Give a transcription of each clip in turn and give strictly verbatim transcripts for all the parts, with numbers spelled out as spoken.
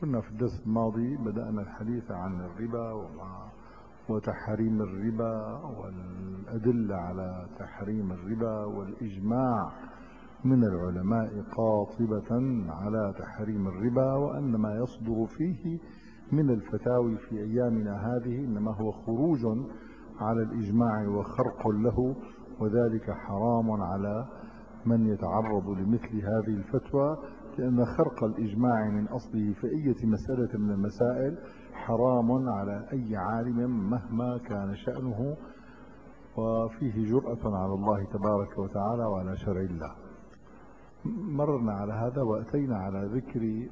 كنا في الدرس الماضي بدأنا الحديث عن الربا وتحريم الربا والأدلة على تحريم الربا والإجماع من العلماء قاطبة على تحريم الربا، وأن ما يصدر فيه من الفتاوي في أيامنا هذه إنما هو خروج على الإجماع وخرق له، وذلك حرام على من يتعرض لمثل هذه الفتوى، لأن خرق الإجماع من أصله في أي مسألة من المسائل حرام على أي عالم مهما كان شأنه، وفيه جرأة على الله تبارك وتعالى وعلى شرع الله. مررنا على هذا وأتينا على ذكر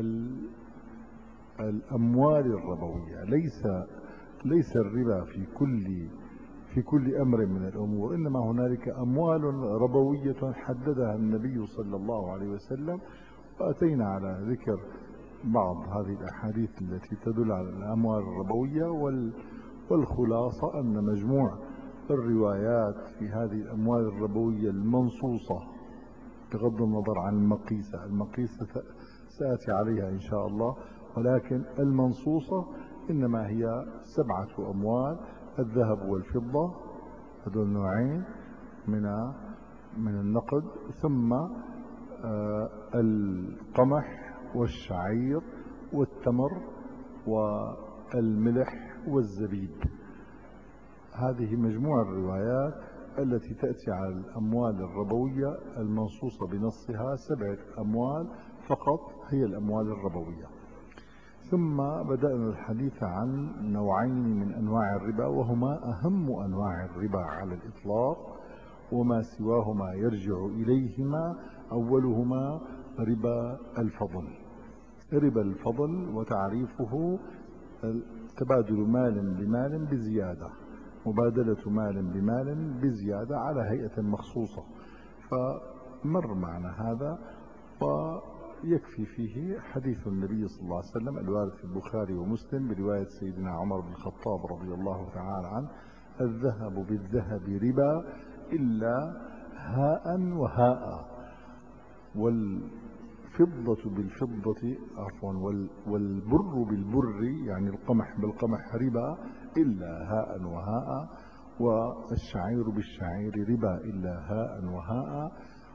الأموال الربوية. ليس ليس الربا في كل في كل أمر من الأمور، إنما هنالك أموال ربوية حددها النبي صلى الله عليه وسلم، وأتينا على ذكر بعض هذه الأحاديث التي تدل على الأموال الربوية، والخلاصة أن مجموع الروايات في هذه الأموال الربوية المنصوصة بغض النظر عن المقيسة، المقيسة سآتي عليها إن شاء الله، ولكن المنصوصة إنما هي سبعة أموال: الذهب والفضة، هذول نوعين من من النقد، ثم القمح والشعير والتمر والملح والزبيب. هذه مجموع الروايات التي تأتي على الأموال الربوية المنصوصة بنصها، سبعة أموال فقط هي الأموال الربوية. ثم بدأنا الحديث عن نوعين من أنواع الربا، وهما أهم أنواع الربا على الإطلاق، وما سواهما يرجع إليهما. أولهما ربا الفضل. ربا الفضل وتعريفه تبادل مال بمال بزيادة، مبادلة مال بمال بزيادة على هيئة مخصوصة، فمر معنا هذا، ويكفي فيه حديث النبي صلى الله عليه وسلم الوارد في البخاري ومسلم برواية سيدنا عمر بن الخطاب رضي الله تعالى عنه: الذهب بالذهب ربا إلا هاء وهاء، والفضة بالفضة عفوا والبر بالبر يعني القمح بالقمح ربا إلا هاء وهاء، والشعير بالشعير ربا إلا هاء وهاء،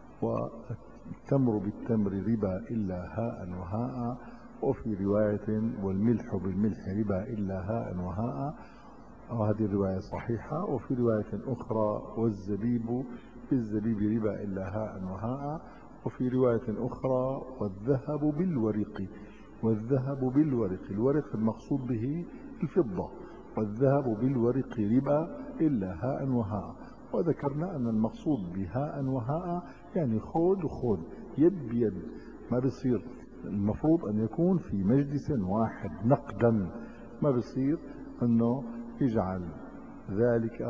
والتمر بالتمر ربا إلا هاء وهاء، وفي رواية والملح بالملح ربا إلا هاء وهاء، وهذه الرواية صحيحة. وفي رواية أخرى والزبيب بالزبيب ربا إلا هاء وهاء، وفي رواية أخرى والذهب بالورق. والذهب بالورق، الورق المقصود به الفضة، والذهب بالورق ربا إلا هاء وهاء. وذكرنا أن المقصود بهاء وهاء يعني خود وخود، يد بيد، ما بيصير المفروض أن يكون في مجلس واحد نقدا، ما بيصير أنه يجعل ذلك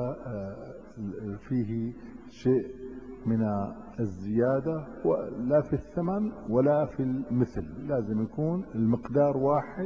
فيه شيء من الزيادة ولا في الثمن ولا في المثل، لازم يكون المقدار واحد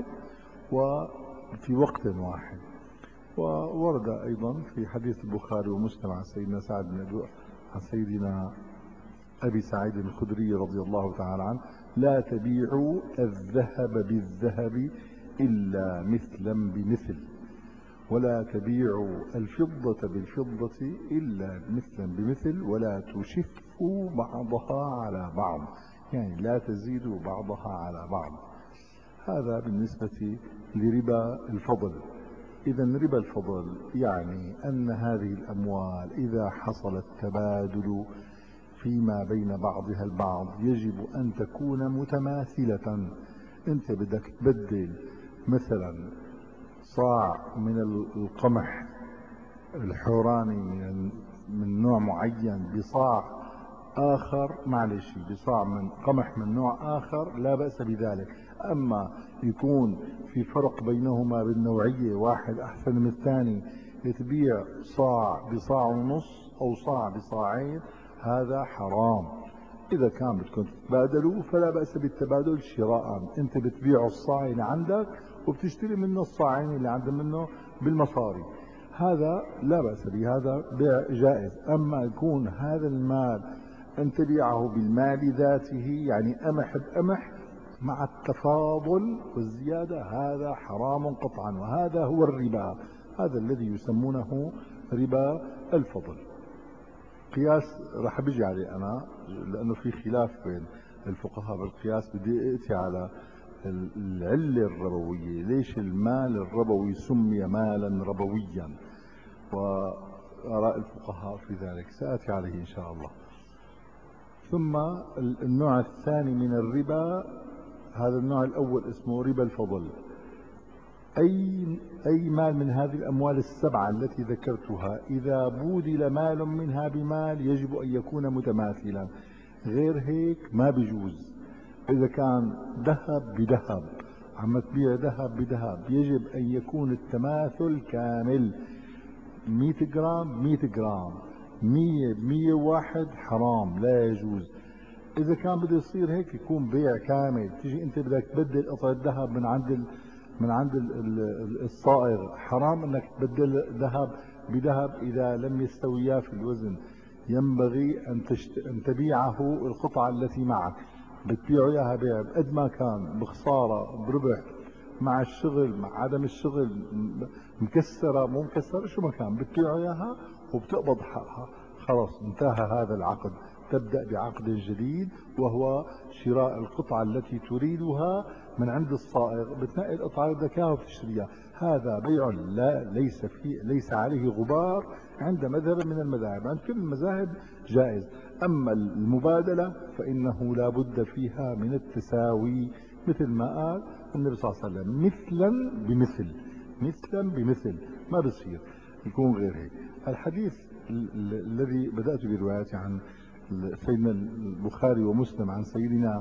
وفي وقت واحد. وورد أيضا في حديث البخاري ومسلم عن سيدنا سعد بن أبي عن سيدنا أبي سعيد الخدري رضي الله تعالى عنه: لا تبيعوا الذهب بالذهب إلا مثلا بمثل، ولا تبيعوا الفضة بالفضة إلا مثلا بمثل، ولا تشفوا بعضها على بعض، يعني لا تزيدوا بعضها على بعض. هذا بالنسبة لربا الفضل. إذا ربا الفضل يعني أن هذه الأموال إذا حصل التبادل فيما بين بعضها البعض يجب أن تكون متماثلة. أنت بدك تبدل مثلا صاع من القمح الحوراني من, من نوع معين بصاع آخر، معلش بصاع من قمح من نوع آخر لا بأس بذلك. أما يكون في فرق بينهما بالنوعية، واحد أحسن من الثاني، تبيع صاع بصاع ونص أو صاع بصاعين، هذا حرام. إذا كان بدكم تتبادلوا فلا بأس بالتبادل شراء، أنت بتبيع الصاع اللي عندك وبتشتري منه الصاعين اللي عند منه بالمصاري، هذا لا بأس به، هذا بيع جائز. أما يكون هذا المال أن تبيعه بالمال ذاته، يعني قمح بقمح مع التفاضل والزيادة هذا حرام قطعا، وهذا هو الربا، هذا الذي يسمونه ربا الفضل. قياس راح بيجي عليه أنا لأنه في خلاف بين الفقهاء بالقياس، بدي أتي على العلة الربوية، ليش المال الربوي سمي مالا ربويا وآراء الفقهاء في ذلك سآتي عليه إن شاء الله. ثم النوع الثاني من الربا، هذا النوع الأول اسمه ربا الفضل. أي أي مال من هذه الأموال السبعة التي ذكرتها إذا بودل مال منها بمال يجب أن يكون متماثلا، غير هيك ما بيجوز. إذا كان ذهب بذهب عم تبيع ذهب بذهب يجب أن يكون التماثل كامل، مئة جرام مئة جرام، مية بمية واحد حرام لا يجوز. إذا كان بده يصير هيك يكون بيع كامل، تيجي أنت بدك تبدل قطعة ذهب من عند من عند الصائغ، حرام انك تبدل ذهب بذهب اذا لم يستويا في الوزن. ينبغي ان, تشت... أن تبيعه القطعة التي معك، بتبيعه اياها بيع قد ما كان، بخسارة بربح، مع الشغل مع عدم الشغل، مكسرة مو مكسرة، شو ما كان بتبيعه اياها وبتقبض حقها، خلاص انتهى هذا العقد. تبدأ بعقد جديد وهو شراء القطعة التي تريدها من عند الصائغ، بتنقي القطعة اللي بدك اياها وبتشتريها. هذا بيع لا ليس فيه ليس عليه غبار عند مذهب من المذاهب، عند كل المذاهب جائز. اما المبادلة فانه لا بد فيها من التساوي، مثل ما قال النبي صلى الله عليه وسلم مثلا بمثل، مثلا بمثل، ما بصير يكون غير هيك. الحديث الذي بدأت بروايته عن سيدنا البخاري ومسلم عن سيدنا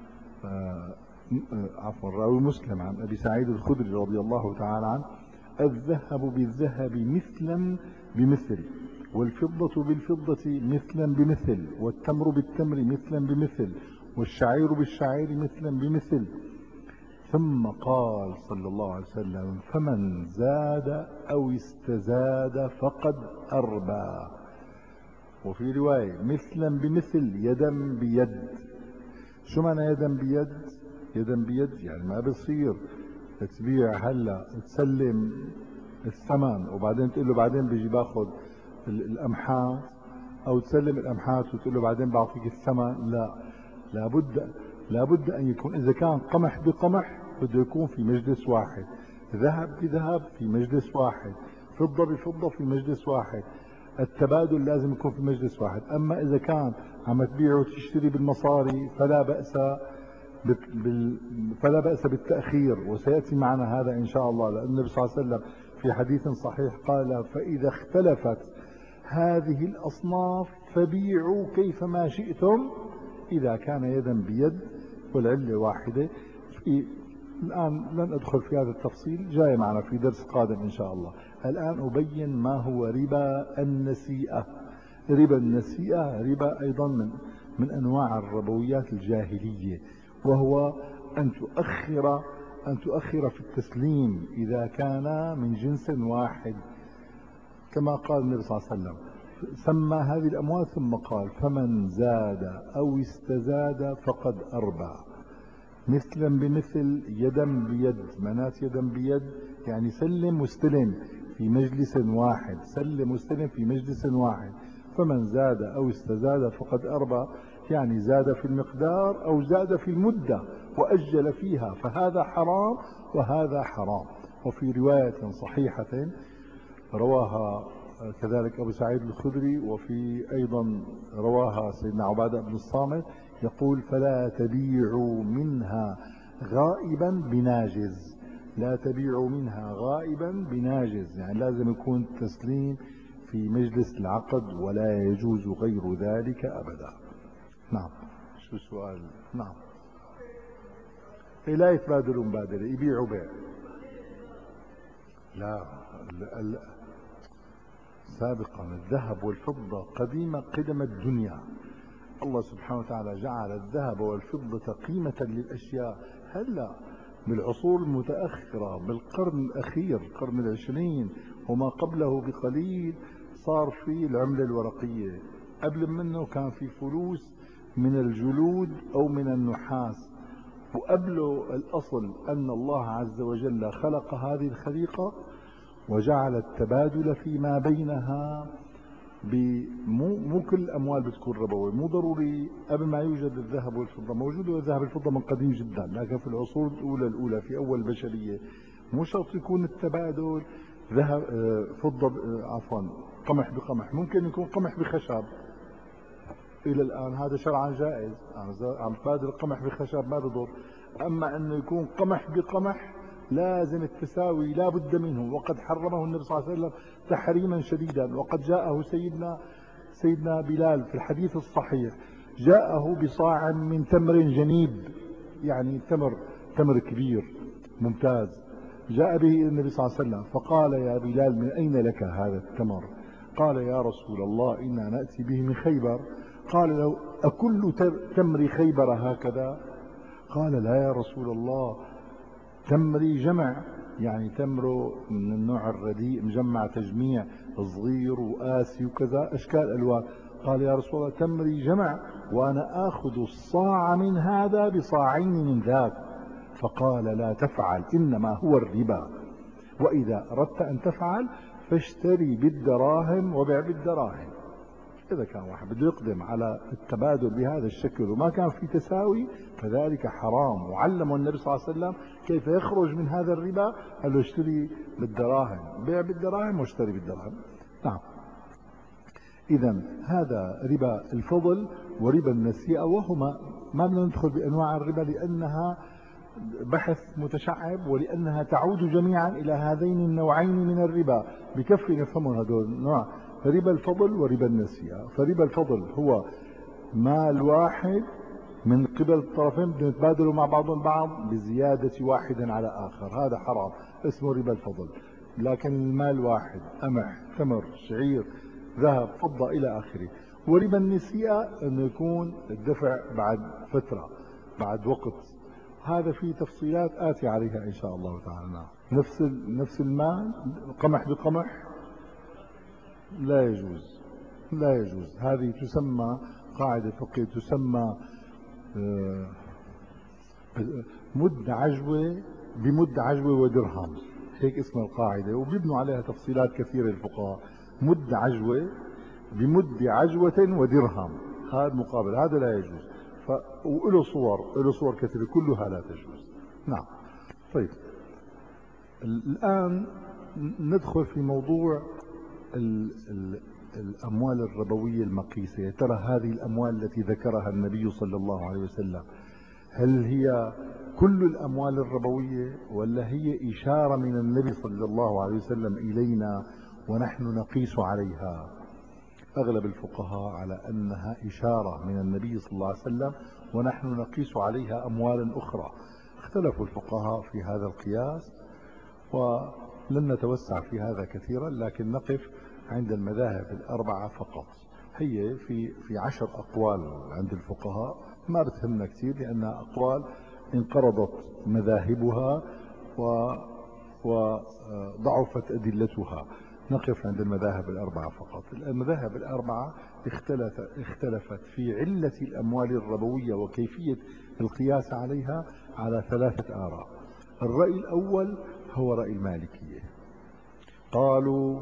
آه عفوا راوي مسلم عن ابي سعيد الخدري رضي الله تعالى عنه: الذهب بالذهب مثلا بمثل، والفضة بالفضة مثلا بمثل، والتمر بالتمر مثلا بمثل، والشعير بالشعير مثلا بمثل. ثم قال صلى الله عليه وسلم: فمن زاد او استزاد فقد اربى. وفي رواية مثلا بمثل يدا بيد. شو معنى يدا بيد؟ يدا بيد يعني ما بصير تبيع هلا تسلم الثمن وبعدين تقول له بعدين بيجي باخذ الامحات، او تسلم الامحات وتقول له بعدين بعطيك الثمن. لا، لابد لابد ان يكون، اذا كان قمح بقمح بده يكون في مجلس واحد، ذهب بذهب في مجلس واحد، فضة بفضة في مجلس واحد، التبادل لازم يكون في مجلس واحد. اما اذا كان عم تبيع وتشتري بالمصاري فلا بأس بال... فلا بأس بالتأخير، وسيأتي معنا هذا إن شاء الله، لأن النبي صلى الله عليه وسلم في حديث صحيح قال: فإذا اختلفت هذه الأصناف فبيعوا كيفما شئتم إذا كان يدا بيد والعلة واحدة. في الآن لن أدخل في هذا التفصيل، جاي معنا في درس قادم إن شاء الله. الآن أبين ما هو ربا النسيئة. ربا النسيئة ربا أيضا من, من أنواع الربويات الجاهلية، وهو أن تؤخر أن تؤخر في التسليم إذا كان من جنس واحد، كما قال النبي صلى الله عليه وسلم. سمى هذه الأموال ثم قال: فمن زاد أو استزاد فقد أربى. مثلا بمثل يدا بيد، منات يدا بيد يعني سلم واستلم في مجلس واحد، سلم واستلم في مجلس واحد. فمن زاد أو استزاد فقد أربى يعني زاد في المقدار أو زاد في المدة وأجل فيها، فهذا حرام وهذا حرام. وفي رواية صحيحة رواها كذلك أبو سعيد الخدري، وفي أيضا رواها سيدنا عبادة بن الصامت، يقول: فلا تبيعوا منها غائبا بناجز. لا تبيعوا منها غائبا بناجز يعني لازم يكون التسليم في مجلس العقد ولا يجوز غير ذلك أبدا. نعم. شو السؤال؟ نعم. لا يتبادلوا مبادلة، يبيعوا بيع. لا, لا. سابقا الذهب والفضة قديم قدم الدنيا، الله سبحانه وتعالى جعل الذهب والفضة قيمة للأشياء. هلا بالعصور المتأخرة بالقرن الأخير القرن العشرين وما قبله بقليل صار في العملة الورقية. قبل منه كان في فلوس من الجلود أو من النحاس، وقبله الأصل أن الله عز وجل خلق هذه الخليقة وجعل التبادل فيما بينها. مو مو كل الأموال بتكون ربوية، مو ضروري. قبل ما يوجد الذهب والفضة موجود، والذهب والفضة من قديم جدا، لكن في العصور الأولى الأولى في أول البشرية مو شرط يكون التبادل ذهب فضة عفوا قمح بقمح، ممكن يكون قمح بخشب. إلى الآن هذا شرعا جائز، عم تبادل القمح بخشب ما بضر. أما أنه يكون قمح بقمح لازم التساوي لا بد منه، وقد حرمه النبي صلى الله عليه وسلم تحريما شديدا. وقد جاءه سيدنا سيدنا بلال في الحديث الصحيح، جاءه بصاع من تمر جنيب، يعني تمر تمر كبير ممتاز، جاء به النبي صلى الله عليه وسلم فقال: يا بلال من أين لك هذا التمر؟ قال: يا رسول الله إنا نأتي به من خيبر. قال له: أكل تمر خيبر هكذا؟ قال: لا يا رسول الله، تمري جمع، يعني تمره من النوع الرديء مجمع تجميع صغير وقاسي وكذا أشكال ألوان. قال: يا رسول الله تمري جمع وأنا آخذ الصاع من هذا بصاعين من ذاك. فقال: لا تفعل، إنما هو الربا، وإذا أردت أن تفعل فاشتري بالدراهم وبيع بالدراهم. إذا كان واحد بده يقدم على التبادل بهذا الشكل وما كان في تساوي فذلك حرام. وعلمه النبي صلى الله عليه وسلم كيف يخرج من هذا الربا، قال له: اشتري بالدراهم، بيع بالدراهم واشتري بالدراهم. نعم. إذا هذا ربا الفضل وربا النسيئة، وهما ما بدنا ندخل بأنواع الربا لأنها بحث متشعب، ولأنها تعود جميعا إلى هذين النوعين من الربا، بكفي نفهمهم هذول النوع: ربا الفضل وربا النسيئة. فربا الفضل هو مال واحد من قبل الطرفين بدهم يتبادلوا مع بعضهم البعض بزيادة واحد على آخر، هذا حرام، اسمه ربا الفضل. لكن المال واحد، قمح، تمر، شعير، ذهب، فضة إلى آخره. وربا النسيئة أنه يكون الدفع بعد فترة، بعد وقت، هذا فيه تفصيلات آتي عليها إن شاء الله تعالى. نفس نفس المال، قمح بقمح لا يجوز، لا يجوز. هذه تسمى قاعدة فقهية تسمى مد عجوة بمد عجوة ودرهم، هيك اسم القاعدة، وبيبنوا عليها تفصيلات كثيرة الفقهاء. مد عجوة بمد عجوة ودرهم، هذا مقابل، هذا لا يجوز. ف... وله صور، له صور كثيرة كلها لا تجوز. نعم. طيب الآن ندخل في موضوع ال... ال... الأموال الربوية المقيسة. ترى هذه الأموال التي ذكرها النبي صلى الله عليه وسلم، هل هي كل الأموال الربوية ولا هي إشارة من النبي صلى الله عليه وسلم إلينا ونحن نقيس عليها؟ أغلب الفقهاء على أنها إشارة من النبي صلى الله عليه وسلم ونحن نقيس عليها أموالا أخرى. اختلفوا الفقهاء في هذا القياس ولن نتوسع في هذا كثيرا، لكن نقف عند المذاهب الأربعة فقط. هي في في عشر أقوال عند الفقهاء، ما بتهمنا كثير لأنها أقوال انقرضت مذاهبها وضعفت أدلتها. نقف عند المذاهب الأربعة فقط. المذاهب الأربعة اختلف اختلفت في علة الأموال الربوية وكيفية القياس عليها على ثلاثة آراء. الرأي الأول هو رأي المالكية، قالوا: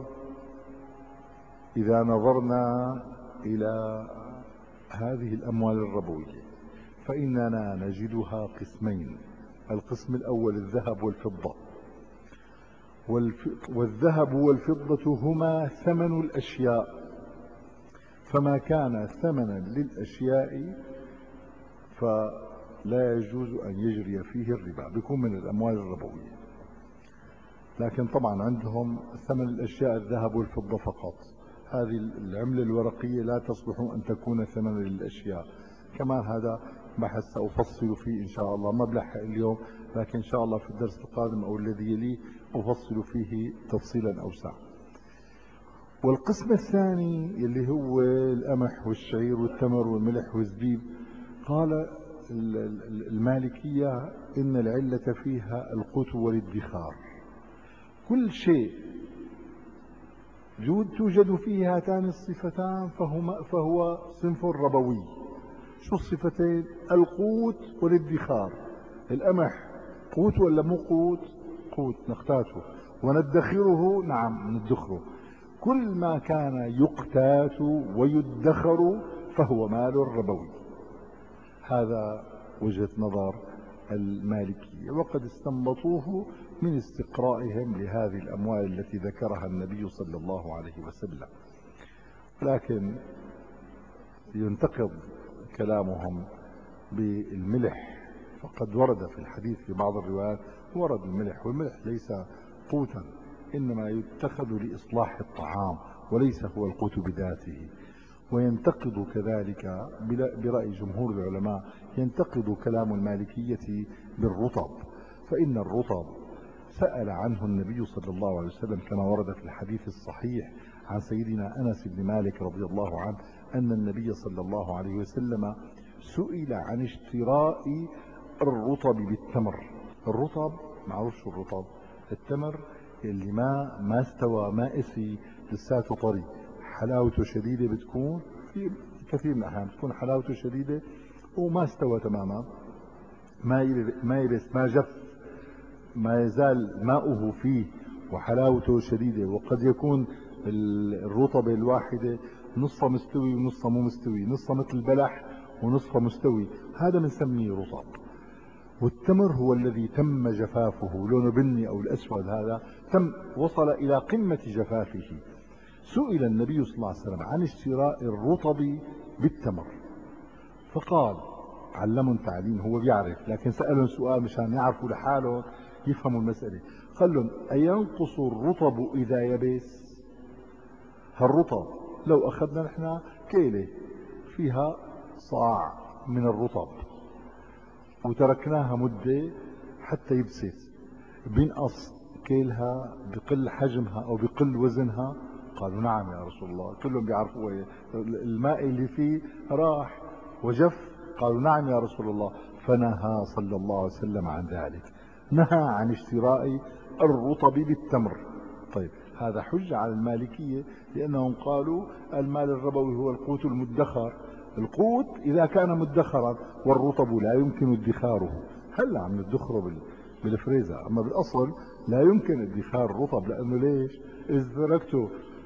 إذا نظرنا إلى هذه الأموال الربوية فإننا نجدها قسمين. القسم الأول الذهب والفضة، والذهب والفضة هما ثمن الأشياء، فما كان ثمنا للأشياء فلا يجوز أن يجري فيه الربا، بيكون من الأموال الربوية. لكن طبعا عندهم ثمن الأشياء الذهب والفضة فقط، هذه العملة الورقية لا تصلح أن تكون ثمنا للأشياء. كمان هذا بحث سأفصل فيه إن شاء الله، ما بلحق اليوم، لكن إن شاء الله في الدرس القادم أو الذي يليه أفصل فيه تفصيلا أوسع. والقسم الثاني اللي هو القمح والشعير والتمر والملح والزبيب، قال المالكية إن العلة فيها القوت والادخار. كل شيء توجد فيه هاتان الصفتان فهو, فهو صنف ربوي. شو الصفتين؟ القوت والادخار. القمح قوت ولا مو قوت؟ قوت نقتاته، وندخره، نعم ندخره. كل ما كان يقتات ويدخر فهو مال ربوي. هذا وجهة نظر المالكية، وقد استنبطوه من استقرائهم لهذه الأموال التي ذكرها النبي صلى الله عليه وسلم. لكن ينتقض كلامهم بالملح، فقد ورد في الحديث في بعض الروايات ورد الملح، والملح ليس قوتا، إنما يتخذ لإصلاح الطعام وليس هو القوت بذاته. وينتقد كذلك برأي جمهور العلماء، ينتقد كلام المالكية بالرطب، فإن الرطب سأل عنه النبي صلى الله عليه وسلم كما ورد في الحديث الصحيح عن سيدنا أنس بن مالك رضي الله عنه أن النبي صلى الله عليه وسلم سئل عن اشتراء الرطب بالتمر. الرطب معروف شو الرطب؟ التمر اللي ما ما استوى، ما اسي لساته طري، حلاوته شديدة بتكون، في كثير من الأحيان بتكون حلاوته شديدة وما استوى تماما، ما ما يبس ما جف، ما يزال ماؤه فيه وحلاوته شديدة. وقد يكون الرطبة الواحدة نصها مستوي ونصها مو مستوي، نصها مثل البلح ونصها مستوي، هذا بنسميه رطب. والتمر هو الذي تم جفافه، لونه بني أو الأسود، هذا تم وصل إلى قمة جفافه. سئل النبي صلى الله عليه وسلم عن اشتراء الرطب بالتمر، فقال علمهم تعليم، هو بيعرف لكن سألهم سؤال مشان يعرفوا لحالهم يفهموا المسألة. قال لهم أينقص الرطب إذا يبس؟ هالرطب لو أخذنا نحن كيلة فيها صاع من الرطب وتركناها مدة حتى يبست، بينقص كيلها، بقل حجمها أو بقل وزنها؟ قالوا نعم يا رسول الله، كلهم بيعرفوا الماء اللي فيه راح وجف. قالوا نعم يا رسول الله، فنهى صلى الله عليه وسلم عن ذلك، نهى عن اشتراء الرطب بالتمر. طيب هذا حجة على المالكية، لأنهم قالوا المال الربوي هو القوت المدخر. القوت إذا كان مدخرا، والرطب لا يمكن ادخاره، هلا عم ندخره بالفريزر، أما بالأصل لا يمكن ادخار الرطب، لأنه ليش؟ إذا تركته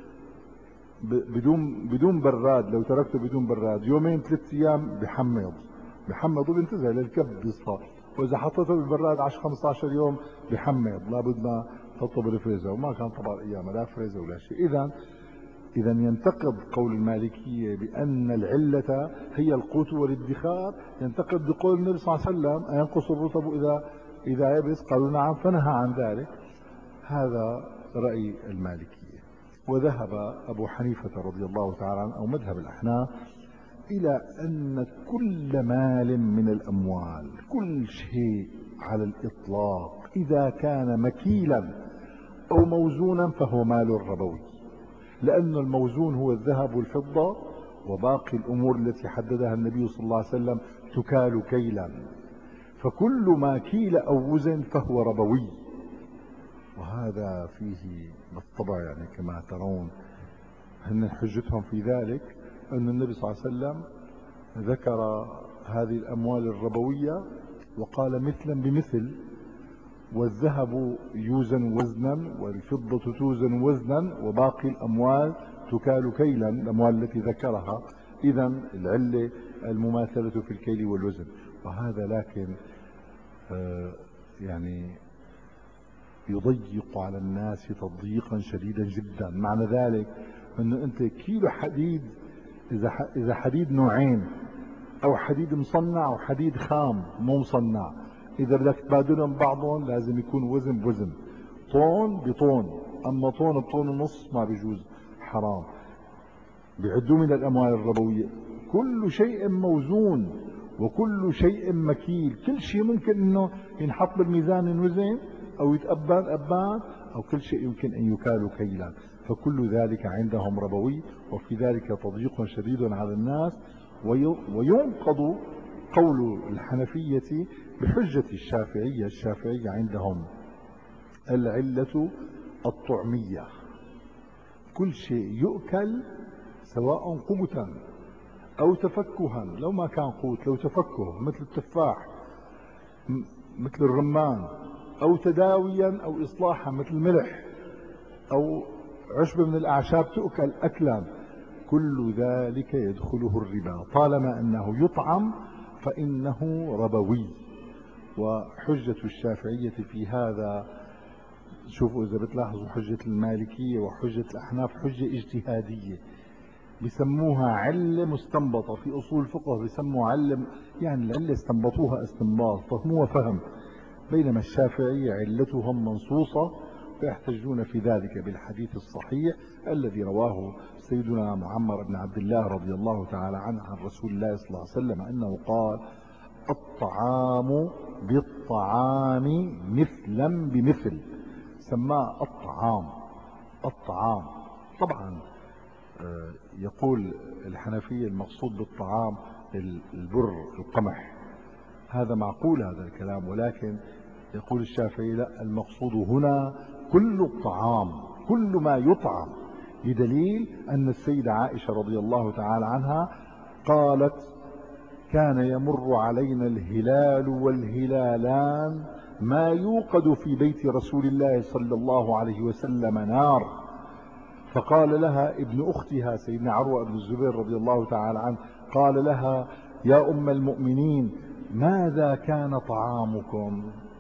بدون بدون براد، لو تركته بدون براد يومين ثلاث أيام بحمض بحمض وبينتزع للكب بيصفى، وإذا حطيته بالبراد عشرة خمسة عشر يوم بحمض، لابد ما تحطه بالفريزر، وما كان طبعا أيام لا فريزر ولا شيء. إذا إذا ينتقد قول المالكية بأن العلة هي القوت والادخار، ينتقد بقول النبي صلى الله عليه وسلم أينقص الرطب إذا إذا يبس؟ قالوا نعم، فنهى عن ذلك. هذا رأي المالكية. وذهب أبو حنيفة رضي الله تعالى عنه أو مذهب الأحناف إلى أن كل مال من الأموال، كل شيء على الإطلاق إذا كان مكيلا أو موزونا فهو مال ربوي، لأن الموزون هو الذهب والفضة، وباقي الأمور التي حددها النبي صلى الله عليه وسلم تكال كيلا، فكل ما كيل أو وزن فهو ربوي. وهذا فيه بالطبع يعني كما ترون هن حجتهم في ذلك أن النبي صلى الله عليه وسلم ذكر هذه الأموال الربوية وقال مثلا بمثل، والذهب يوزن وزنا والفضة توزن وزنا وباقي الأموال تكال كيلا، الأموال التي ذكرها. إذا العلة المماثلة في الكيل والوزن. وهذا لكن آه يعني يضيق على الناس تضييقا شديدا جدا. معنى ذلك أنه أنت كيلو حديد، إذا إذا حديد نوعين أو حديد مصنع وحديد خام مو مصنع، إذا بدك تبادلهم بعضهم لازم يكون وزن بوزن، طون بطون، أما طون بطون ونص ما بيجوز، حرام، بيعدوا من الأموال الربوية. كل شيء موزون وكل شيء مكيل، كل شيء ممكن أنه ينحط بالميزان ينوزن أو يتأبان أبان، أو كل شيء يمكن أن يكال كيلا، فكل ذلك عندهم ربوي. وفي ذلك تضييق شديد على الناس. وينقض قول الحنفية بحجة الشافعية. الشافعية عندهم العلة الطعمية، كل شيء يؤكل سواء قوتا أو تفكها، لو ما كان قوت لو تفكه مثل التفاح مثل الرمان، أو تداويا أو إصلاحا مثل الملح، أو عشبة من الأعشاب تؤكل أكلا، كل ذلك يدخله الربا طالما أنه يطعم فإنه ربوي. وحجة الشافعية في هذا، شوفوا إذا بتلاحظوا حجة المالكية وحجة الأحناف حجة اجتهادية، بسموها علة مستنبطة. في أصول الفقه بسموها علة، يعني العلة استنبطوها استنباط، فهموها فهم، بينما الشافعية علتهم منصوصة، فيحتجون في ذلك بالحديث الصحيح الذي رواه سيدنا معمر بن عبد الله رضي الله تعالى عنه عن رسول الله صلى الله عليه وسلم أنه قال: الطعام بالطعام مثلا بمثل. سماه الطعام الطعام طبعا يقول الحنفية المقصود بالطعام البر القمح، هذا معقول هذا الكلام، ولكن يقول الشافعي لا، المقصود هنا كل الطعام، كل ما يطعم، بدليل أن السيدة عائشة رضي الله تعالى عنها قالت: كان يمر علينا الهلال والهلالان ما يوقد في بيت رسول الله صلى الله عليه وسلم نار. فقال لها ابن أختها سيدنا عروة بن الزبير رضي الله تعالى عنه، قال لها: يا أم المؤمنين ماذا كان طعامكم؟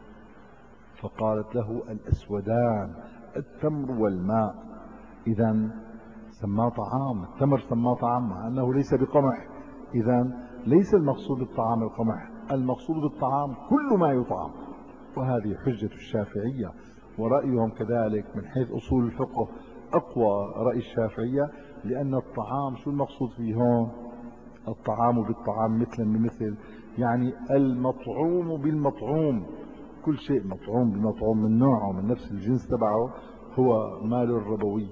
فقالت له: الأسودان، التمر والماء. إذا سماه طعام، التمر سماه طعام مع أنه ليس بقمح. إذا ليس المقصود بالطعام القمح، المقصود بالطعام كل ما يطعم. وهذه حجة الشافعية، ورأيهم كذلك من حيث أصول الفقه أقوى رأي الشافعية، لأن الطعام شو المقصود فيه هون؟ الطعام بالطعام مثلا بمثل، يعني المطعوم بالمطعوم، كل شيء مطعوم بالمطعوم من نوعه من نفس الجنس تبعه هو مال الربوي.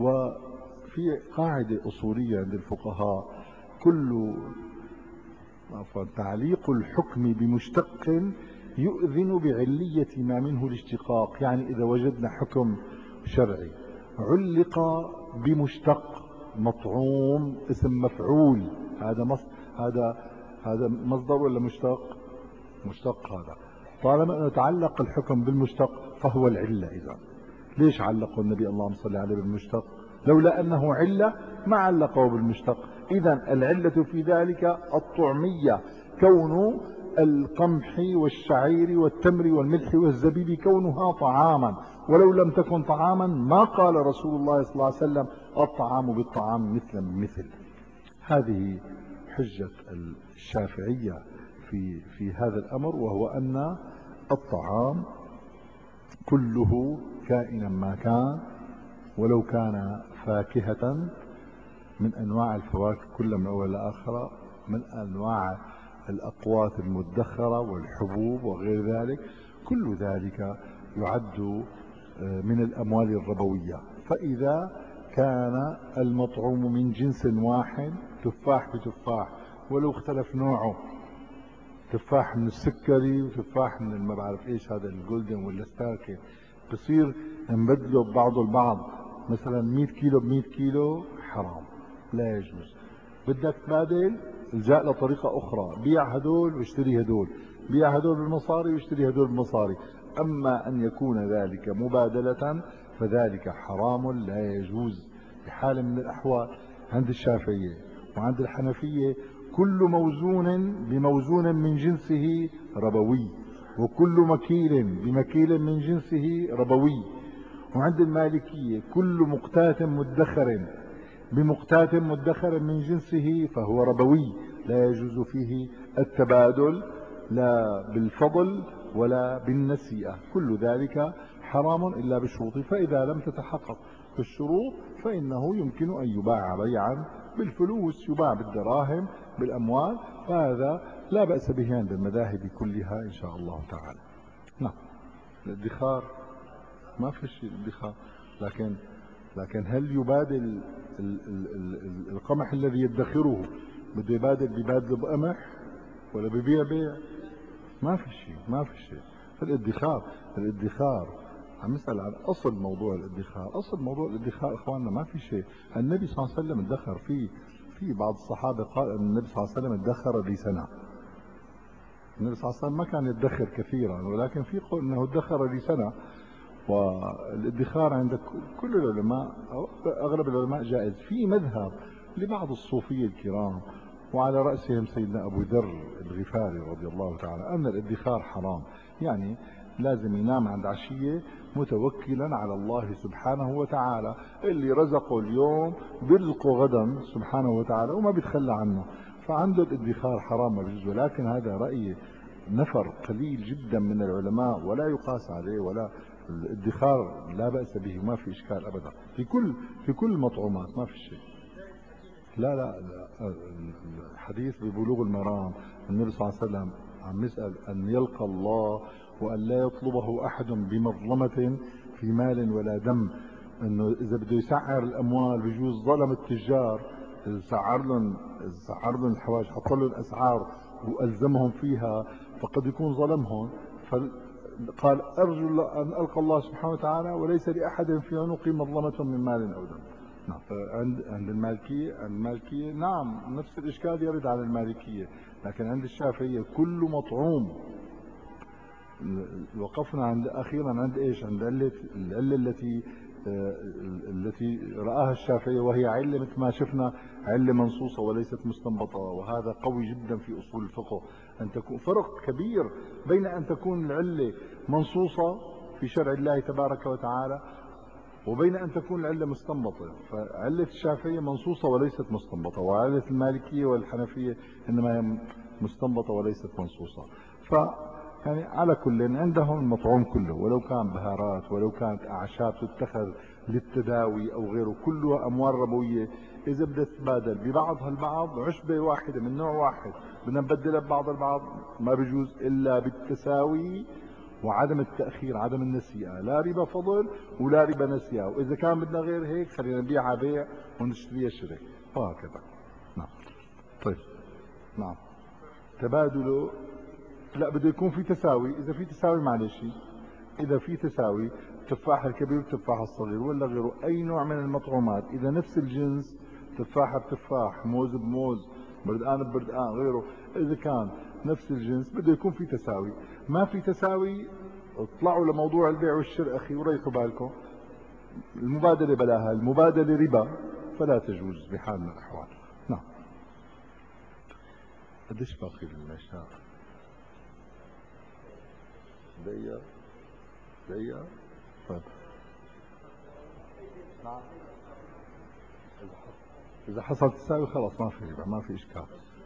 وفي قاعدة أصولية عند الفقهاء: كل عفوا تعليق الحكم بمشتق يؤذن بعلية ما منه الاشتقاق. يعني إذا وجدنا حكم شرعي علق بمشتق، مطعوم اسم مفعول، هذا مصدر، هذا هذا مصدر ولا مشتق؟ مشتق. هذا طالما انه تعلق الحكم بالمشتق فهو العلة. إذا ليش علقوا النبي اللهم صل عليه بالمشتق؟ لولا أنه علة ما علقوا بالمشتق. إذا العلة في ذلك الطعمية، كون القمح والشعير والتمر والملح والزبيب كونها طعاما، ولو لم تكن طعاما ما قال رسول الله صلى الله عليه وسلم: الطعام بالطعام مثلا بمثل. هذه حجة الشافعية في في هذا الأمر، وهو أن الطعام كله كائنا ما كان، ولو كان فاكهة من أنواع الفواكه كلها من أول لآخر، من أنواع الأقوات المدخرة والحبوب وغير ذلك، كل ذلك يعد من الأموال الربوية. فإذا كان المطعوم من جنس واحد، تفاح بتفاح ولو اختلف نوعه، تفاح من السكري وتفاح من ما بعرف ايش هذا الجولدن ولا ستاركي، بصير نبدله ببعضه البعض، مثلا مئة كيلو ب مئة كيلو، حرام لا يجوز. بدك تبادل، الجاء لطريقة أخرى: بيع هدول واشتري هدول، بيع هدول بالمصاري واشتري هدول بالمصاري. أما أن يكون ذلك مبادلة فذلك حرام لا يجوز بحال من الأحوال. عند الشافعية وعند الحنفية كل موزون بموزون من جنسه ربوي، وكل مكيل بمكيل من جنسه ربوي. وعند المالكية كل مقتات مدخر بمقتات مدخر من جنسه فهو ربوي، لا يجوز فيه التبادل لا بالفضل ولا بالنسيئة، كل ذلك حرام إلا بالشروط. فإذا لم تتحقق في الشروط فإنه يمكن أن يباع بيعا بالفلوس، يباع بالدراهم بالأموال، فهذا لا بأس به عند المذاهب كلها إن شاء الله تعالى. نعم، الادخار ما في شيء الادخار، لكن لكن هل يبادل القمح الذي يدخره، بده يبادل ببادل بقمح ولا ببيع بيع؟ ما في شيء، ما في شيء. الادخار الادخار عم نسأل عن أصل موضوع الادخار. أصل موضوع الادخار إخواننا ما في شيء. النبي صلى الله عليه وسلم ادخر فيه، في بعض الصحابة قال أن النبي صلى الله عليه وسلم ادخر لسنة، النبي صلى الله عليه وسلم ما كان يدخر كثيرا، ولكن في قول أنه ادخر لسنة. والادخار عند كل العلماء أو أغلب العلماء جائز. في مذهب لبعض الصوفية الكرام وعلى رأسهم سيدنا أبو ذر الغفاري رضي الله تعالى أن الادخار حرام، يعني لازم ينام عند عشية متوكلا على الله سبحانه وتعالى، اللي رزقه اليوم بيرزقه غدا سبحانه وتعالى وما بيتخلى عنه، فعنده الادخار حرام ما بيجوز. ولكن هذا رأي نفر قليل جدا من العلماء ولا يقاس عليه، ولا الادخار لا بأس به وما في إشكال أبدا في كل في كل المطعومات ما في شيء. لا لا, لا الحديث ببلوغ المرام النبي صلى الله عليه وسلم عم يسأل أن يلقى الله وأن لا يطلبه أحد بمظلمة في مال ولا دم، أنه إذا بده يسعر الأموال بجوز ظلم التجار، إذا سعر لهم إذا سعر لهم الحواج حط لهم أسعار وألزمهم فيها فقد يكون ظلمهم. فقال أرجو أن ألقى الله سبحانه وتعالى وليس لأحد في عنقي مظلمة من مال أو دم. نعم. عند عند المالكية عند المالكية نعم نفس الإشكال يرد على المالكية، لكن عند الشافعية كل مطعوم. وقفنا عند أخيرا عند إيش؟ عند العلة العلة التي التي رآها الشافعي، وهي علة مثل ما شفنا علة منصوصة وليست مستنبطة، وهذا قوي جدا في أصول الفقه. أن تكون فرق كبير بين أن تكون العلة منصوصة في شرع الله تبارك وتعالى وبين أن تكون العلة مستنبطة. فعلة الشافعية منصوصة وليست مستنبطة، وعلة المالكية والحنفية إنما هي مستنبطة وليست منصوصة. ف يعني على كل عندهم المطعوم كله، ولو كان بهارات ولو كانت أعشاب تتخذ للتداوي أو غيره، كلها أموال ربوية. إذا بدها تتبادل ببعضها البعض عشبة واحدة من نوع واحد بدنا نبدلها ببعض البعض ما بيجوز إلا بالتساوي وعدم التأخير، عدم النسيئة، لا ربا فضل ولا ربا نسيئة. وإذا كان بدنا غير هيك خلينا نبيعها بيع ونشتريها شراء وهكذا. نعم. طيب. نعم. تبادله لا بده يكون في تساوي. إذا في تساوي معلش، إذا في تساوي تفاح الكبير والتفاح الصغير ولا غيره أي نوع من المطعومات، إذا نفس الجنس تفاحة بتفاح موز بموز بردقان ببردقان غيره، إذا كان نفس الجنس بده يكون في تساوي. ما في تساوي اطلعوا لموضوع البيع والشراء أخي وريحوا بالكم. المبادلة بلاها، المبادلة ربا فلا تجوز بحال من الأحوال. نعم. قديش باقي للعشاء؟ دقيقة دقيقة. طيب. نعم. إذا حصل تساوي خلاص ما في ربا ما في إشكال.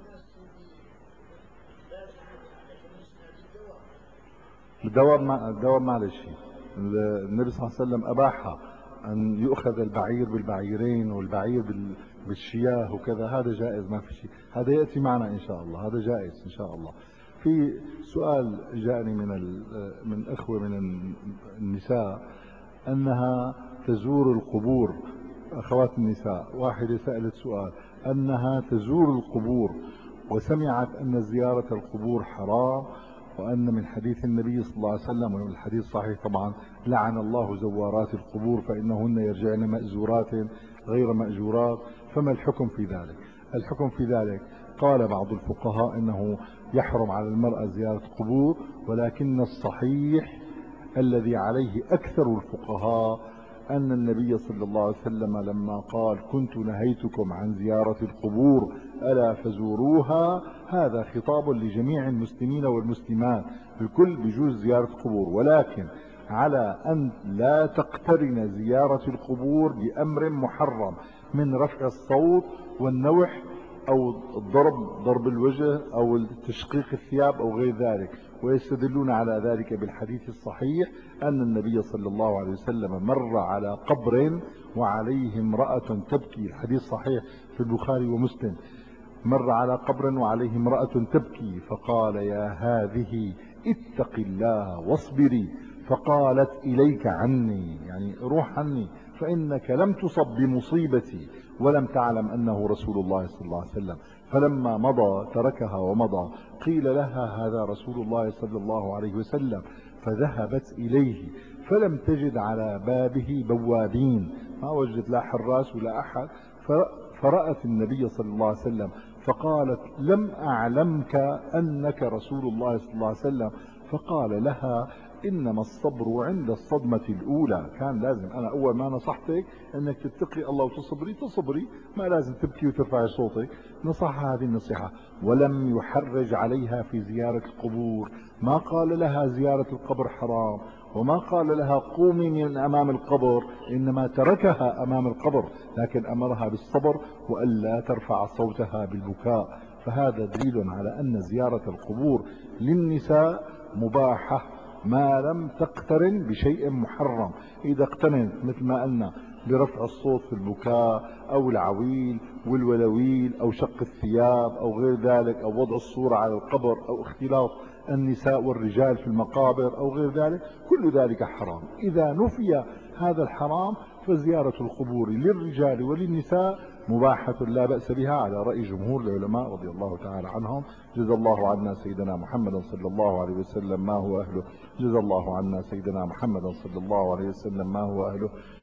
الدواب ما الدواب معلش النبي صلى الله عليه وسلم أباح أن يؤخذ البعير بالبعيرين والبعير بالشياه وكذا، هذا جائز ما في شيء، هذا يأتي معنا إن شاء الله، هذا جائز إن شاء الله. في سؤال جاءني من من أخوة من النساء أنها تزور القبور، أخوات النساء، واحدة سألت سؤال أنها تزور القبور وسمعت أن زيارة القبور حرام، وأن من حديث النبي صلى الله عليه وسلم ومن الحديث صحيح طبعا لعن الله زوارات القبور فإنهن يرجعن مأزورات غير مأجورات، فما الحكم في ذلك؟ الحكم في ذلك قال بعض الفقهاء إنه يحرم على المرأة زيارة القبور، ولكن الصحيح الذي عليه أكثر الفقهاء أن النبي صلى الله عليه وسلم لما قال كنت نهيتكم عن زيارة القبور ألا فزوروها، هذا خطاب لجميع المسلمين والمسلمات، الكل بجوز زيارة القبور، ولكن على أن لا تقترن زيارة القبور بأمر محرم من رفع الصوت والنوح أو الضرب ضرب الوجه أو تشقيق الثياب أو غير ذلك. ويستدلون على ذلك بالحديث الصحيح أن النبي صلى الله عليه وسلم مر على قبر وعليه امرأة تبكي، الحديث صحيح في البخاري ومسلم، مر على قبر وعليه امرأة تبكي فقال يا هذه اتق الله واصبري، فقالت إليك عني، يعني روح عني فإنك لم تصب بمصيبتي ولم تعلم أنه رسول الله صلى الله عليه وسلم. فلما مضى تركها ومضى، قيل لها هذا رسول الله صلى الله عليه وسلم، فذهبت إليه فلم تجد على بابه بوابين، ما وجدت لا حراس ولا أحد، فرأت النبي صلى الله عليه وسلم فقالت لم أعلمك أنك رسول الله صلى الله عليه وسلم. فقال لها إنما الصبر عند الصدمة الأولى. كان لازم أنا أول ما نصحتك أنك تتقي الله وتصبري تصبري، ما لازم تبكي وترفعي صوتك. نصحها هذه النصيحة، ولم يحرج عليها في زيارة القبور. ما قال لها زيارة القبر حرام، وما قال لها قومي من أمام القبر، إنما تركها أمام القبر، لكن أمرها بالصبر وألا ترفع صوتها بالبكاء. فهذا دليل على أن زيارة القبور للنساء مباحة ما لم تقترن بشيء محرم. إذا اقترنت مثل ما قلنا برفع الصوت في البكاء أو العويل والولويل أو شق الثياب أو غير ذلك، أو وضع الصورة على القبر، أو اختلاط النساء والرجال في المقابر أو غير ذلك، كل ذلك حرام. إذا نفي هذا الحرام فزيارة القبور للرجال وللنساء مباحة لا بأس بها على رأي جمهور العلماء رضي الله تعالى عنهم. جزا الله عنا سيدنا محمد صلى الله عليه وسلم ما هو أهله. جزا الله عنا سيدنا محمد صلى الله عليه وسلم ما هو أهله.